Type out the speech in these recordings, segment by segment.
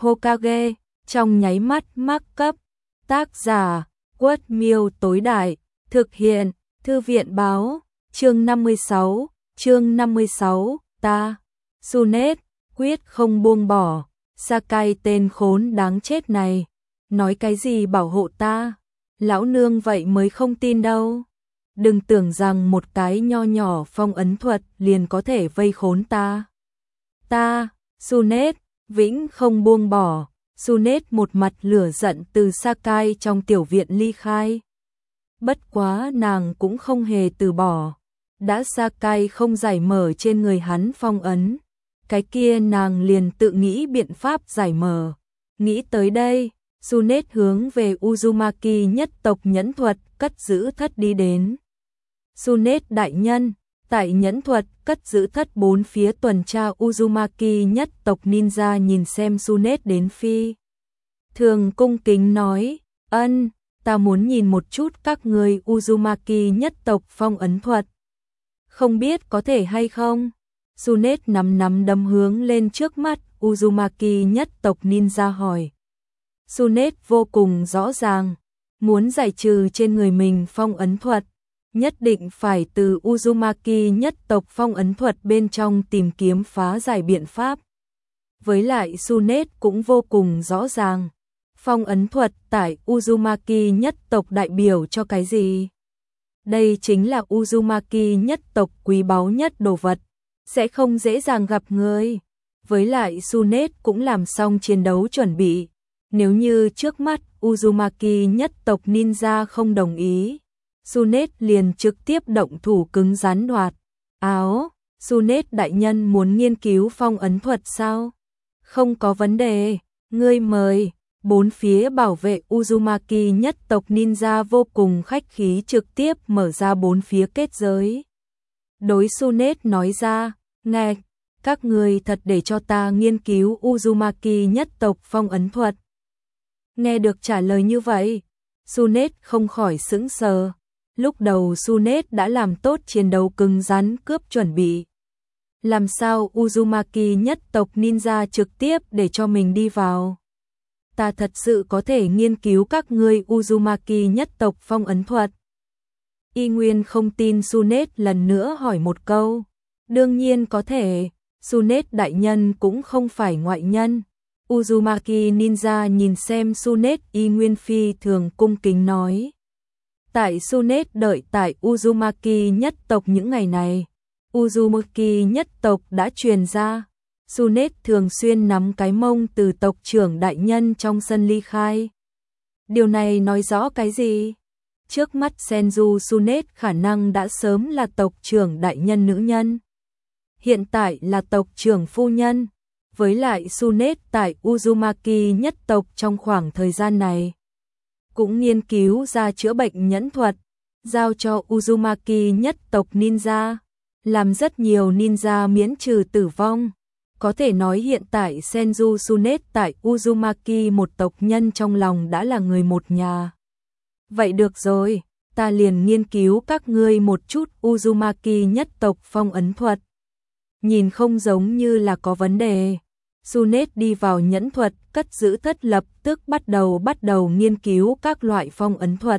Hokage, trong nháy mắt mắc cấp. Tác giả, Quất Miêu tối đại, thực hiện, Thư viện báo, chương 56, ta, Tsunade, quyết không buông bỏ, Sakai tên khốn đáng chết này, nói cái gì bảo hộ ta, lão nương vậy mới không tin đâu. Đừng tưởng rằng một cái nho nhỏ phong ấn thuật liền có thể vây khốn ta. Ta, Tsunade, vĩnh không buông bỏ. Tsunade một mặt lửa giận từ Sakai trong tiểu viện ly khai. Bất quá nàng cũng không hề từ bỏ. Đã Sakai không giải mở trên người hắn phong ấn, cái kia nàng liền tự nghĩ biện pháp giải mở. Nghĩ tới đây, Tsunade hướng về Uzumaki nhất tộc nhẫn thuật cất giữ thất đi đến. Tsunade đại nhân, tại nhẫn thuật cất giữ thất bốn phía tuần tra Uzumaki nhất tộc ninja nhìn xem Tsunade đến phi. Thường cung kính nói, ân, ta muốn nhìn một chút các người Uzumaki nhất tộc phong ấn thuật. Không biết có thể hay không? Tsunade nắm đấm hướng lên trước mắt Uzumaki nhất tộc ninja hỏi. Tsunade vô cùng rõ ràng, muốn giải trừ trên người mình phong ấn thuật, nhất định phải từ Uzumaki nhất tộc phong ấn thuật bên trong tìm kiếm phá giải biện pháp. Với lại Tsunade cũng vô cùng rõ ràng, phong ấn thuật tại Uzumaki nhất tộc đại biểu cho cái gì? Đây chính là Uzumaki nhất tộc quý báu nhất đồ vật, sẽ không dễ dàng gặp người. Với lại Tsunade cũng làm xong chiến đấu chuẩn bị, nếu như trước mắt Uzumaki nhất tộc ninja không đồng ý, Tsunade liền trực tiếp động thủ cứng rắn đoạt. Áo, Tsunade đại nhân muốn nghiên cứu phong ấn thuật sao? Không có vấn đề, ngươi mời. Bốn phía bảo vệ Uzumaki nhất tộc ninja vô cùng khách khí trực tiếp mở ra bốn phía kết giới. Đối Tsunade nói ra, nghe, các người thật để cho ta nghiên cứu Uzumaki nhất tộc phong ấn thuật. Nghe được trả lời như vậy, Tsunade không khỏi sững sờ. Lúc đầu Tsunade đã làm tốt chiến đấu cứng rắn cướp chuẩn bị. Làm sao Uzumaki nhất tộc ninja trực tiếp để cho mình đi vào? Ta thật sự có thể nghiên cứu các ngươi Uzumaki nhất tộc phong ấn thuật. Y Nguyên không tin Tsunade lần nữa hỏi một câu. Đương nhiên có thể, Tsunade đại nhân cũng không phải ngoại nhân. Uzumaki ninja nhìn xem Tsunade Y Nguyên phi thường cung kính nói. Tại Tsunade đợi tại Uzumaki nhất tộc những ngày này, Uzumaki nhất tộc đã truyền ra. Tsunade thường xuyên nắm cái mông từ tộc trưởng đại nhân trong sân ly khai. Điều này nói rõ cái gì? Trước mắt Senju Tsunade khả năng đã sớm là tộc trưởng đại nhân nữ nhân. Hiện tại là tộc trưởng phu nhân. Với lại Tsunade tại Uzumaki nhất tộc trong khoảng thời gian này cũng nghiên cứu ra chữa bệnh nhẫn thuật, giao cho Uzumaki nhất tộc ninja, làm rất nhiều ninja miễn trừ tử vong. Có thể nói hiện tại Senju Tsunade tại Uzumaki một tộc nhân trong lòng đã là người một nhà. Vậy được rồi, ta liền nghiên cứu các ngươi một chút Uzumaki nhất tộc phong ấn thuật. Nhìn không giống như là có vấn đề. Tsunade đi vào nhẫn thuật, cất giữ thất lập tức bắt đầu nghiên cứu các loại phong ấn thuật.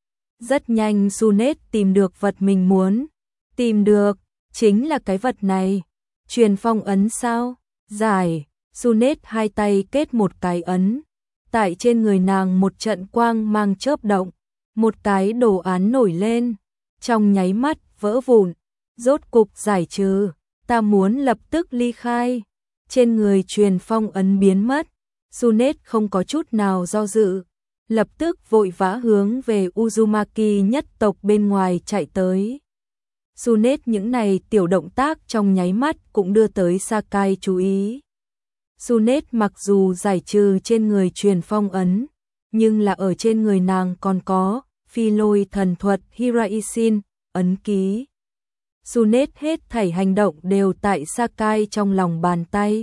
Rất nhanh Tsunade tìm được vật mình muốn. Tìm được, chính là cái vật này. Truyền phong ấn sao? Giải, Tsunade hai tay kết một cái ấn. Tại trên người nàng một trận quang mang chớp động, một cái đồ án nổi lên, trong nháy mắt vỡ vụn, rốt cục giải trừ, ta muốn lập tức ly khai. Trên người truyền phong ấn biến mất, Tsunade không có chút nào do dự, lập tức vội vã hướng về Uzumaki nhất tộc bên ngoài chạy tới. Tsunade những này tiểu động tác trong nháy mắt cũng đưa tới Sakai chú ý. Tsunade mặc dù giải trừ trên người truyền phong ấn, nhưng là ở trên người nàng còn có phi lôi thần thuật Hiraisin, ấn ký. Tsunade hết thảy hành động đều tại Sakai trong lòng bàn tay.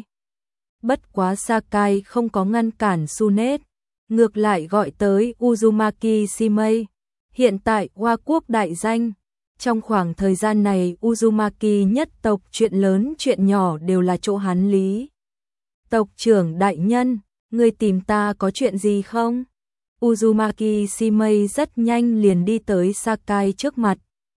Bất quá Sakai không có ngăn cản Tsunade, ngược lại gọi tới Uzumaki Shimei, hiện tại Hoa Quốc đại danh. Trong khoảng thời gian này Uzumaki nhất tộc chuyện lớn chuyện nhỏ đều là chỗ hắn lý. Tộc trưởng đại nhân, Ngươi tìm ta có chuyện gì không? Uzumaki Shimei rất nhanh liền đi tới Sakai trước mặt.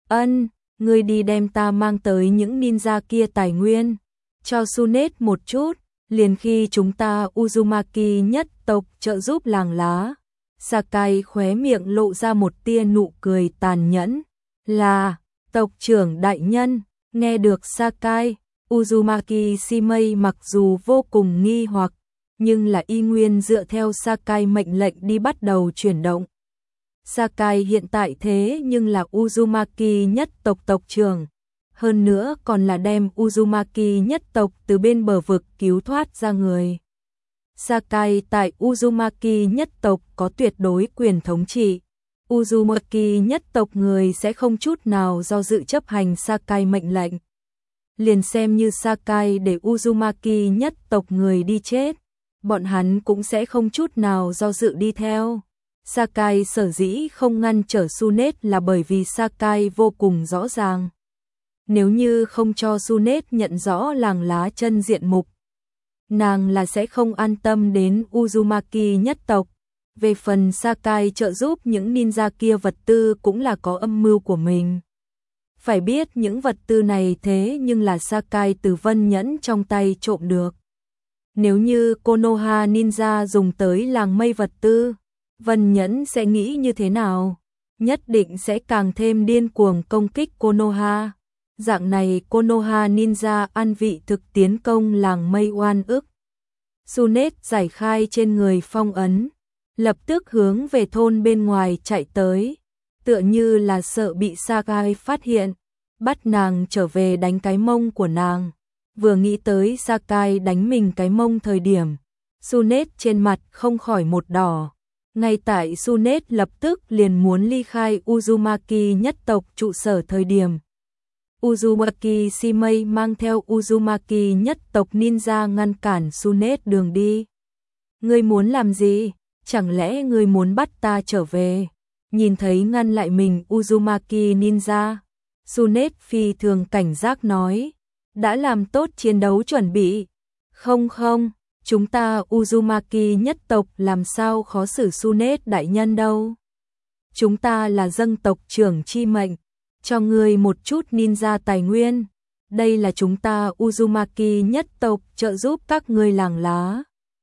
Ngươi đi đem ta mang tới những ninja kia tài nguyên, cho Tsunade một chút, liền khi chúng ta Uzumaki nhất tộc trợ giúp làng lá. Sakai khóe miệng lộ ra một tia nụ cười tàn nhẫn. Là, tộc trưởng đại nhân, nghe được Sakai, Uzumaki Shimei mặc dù vô cùng nghi hoặc, nhưng là y nguyên dựa theo Sakai mệnh lệnh đi bắt đầu chuyển động. Sakai hiện tại thế nhưng là Uzumaki nhất tộc tộc trưởng, hơn nữa còn là đem Uzumaki nhất tộc từ bên bờ vực cứu thoát ra người. Sakai tại Uzumaki nhất tộc có tuyệt đối quyền thống trị. Uzumaki nhất tộc người sẽ không chút nào do dự chấp hành Sakai mệnh lệnh. Liền xem như Sakai để Uzumaki nhất tộc người đi chết, bọn hắn cũng sẽ không chút nào do dự đi theo. Sakai sở dĩ không ngăn trở Tsunade là bởi vì Sakai vô cùng rõ ràng. Nếu như không cho Tsunade nhận rõ làng lá chân diện mục, nàng là sẽ không an tâm đến Uzumaki nhất tộc. Về phần Sakai trợ giúp những ninja kia vật tư cũng là có âm mưu của mình. Phải biết những vật tư này thế nhưng là Sakai từ Vân Nhẫn trong tay trộm được. Nếu như Konoha ninja dùng tới làng mây vật tư, Vân Nhẫn sẽ nghĩ như thế nào? Nhất định sẽ càng thêm điên cuồng công kích Konoha. Dạng này Konoha ninja ăn vị thực tiến công làng mây oan ức. Tsunade giải khai trên người phong ấn, lập tức hướng về thôn bên ngoài chạy tới, tựa như là sợ bị Sakai phát hiện, bắt nàng trở về đánh cái mông của nàng. Vừa nghĩ tới Sakai đánh mình cái mông thời điểm, Tsunade trên mặt không khỏi một đỏ. Ngay tại Tsunade lập tức liền muốn ly khai Uzumaki nhất tộc trụ sở thời điểm, Uzumaki Shimei mang theo Uzumaki nhất tộc ninja ngăn cản Tsunade đường đi. Ngươi muốn làm gì? Chẳng lẽ ngươi muốn bắt ta trở về? Nhìn thấy ngăn lại mình Uzumaki ninja, Tsunade phi thường cảnh giác nói, đã làm tốt chiến đấu chuẩn bị. Không, chúng ta Uzumaki nhất tộc làm sao khó xử Tsunade đại nhân đâu. Chúng ta là dâng tộc trưởng chi mệnh, cho ngươi một chút ninja tài nguyên. Đây là chúng ta Uzumaki nhất tộc trợ giúp các ngươi làng lá.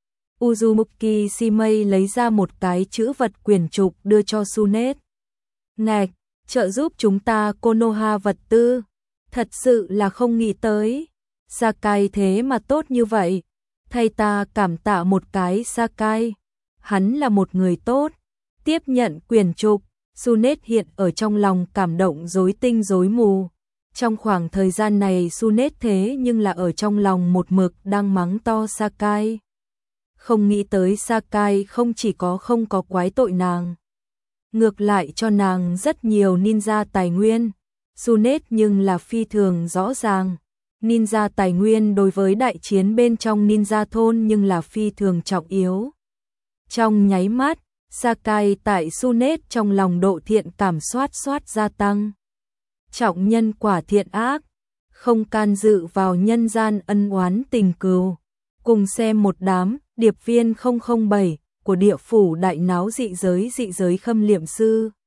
Uzumaki Shimei lấy ra một cái chữ vật quyển trục đưa cho Tsunade. Ngạch, trợ giúp chúng ta Konoha vật tư. Thật sự là không nghĩ tới. Sakai thế mà tốt như vậy. Thay ta cảm tạ một cái Sakai. Hắn là một người tốt. Tiếp nhận quyển trục, Tsunade hiện ở trong lòng cảm động rối tinh rối mù. Trong khoảng thời gian này Tsunade thế nhưng là ở trong lòng một mực đang mắng to Sakai. Không nghĩ tới Sakai không chỉ có không có quái tội nàng, ngược lại cho nàng rất nhiều ninja tài nguyên. Tsunade nhưng là phi thường rõ ràng, ninja tài nguyên đối với đại chiến bên trong ninja thôn nhưng là phi thường trọng yếu. Trong nháy mắt, Sakai tại Tsunade trong lòng độ thiện cảm xoát gia tăng. Trọng nhân quả thiện ác, không can dự vào nhân gian ân oán tình cừu. Cùng xem một đám điệp viên 007 của địa phủ đại náo dị giới khâm liệm sư.